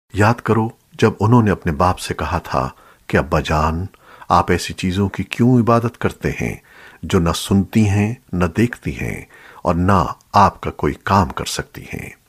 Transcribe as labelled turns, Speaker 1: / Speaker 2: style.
Speaker 1: याद करो जब उन्होंने अपने बाप से कहा था कि अब्बा जान, आप ऐसी चीजों की क्यों इबादत करते हैं जो न सुनती हैं न देखती हैं और न आपका कोई काम कर सकती हैं।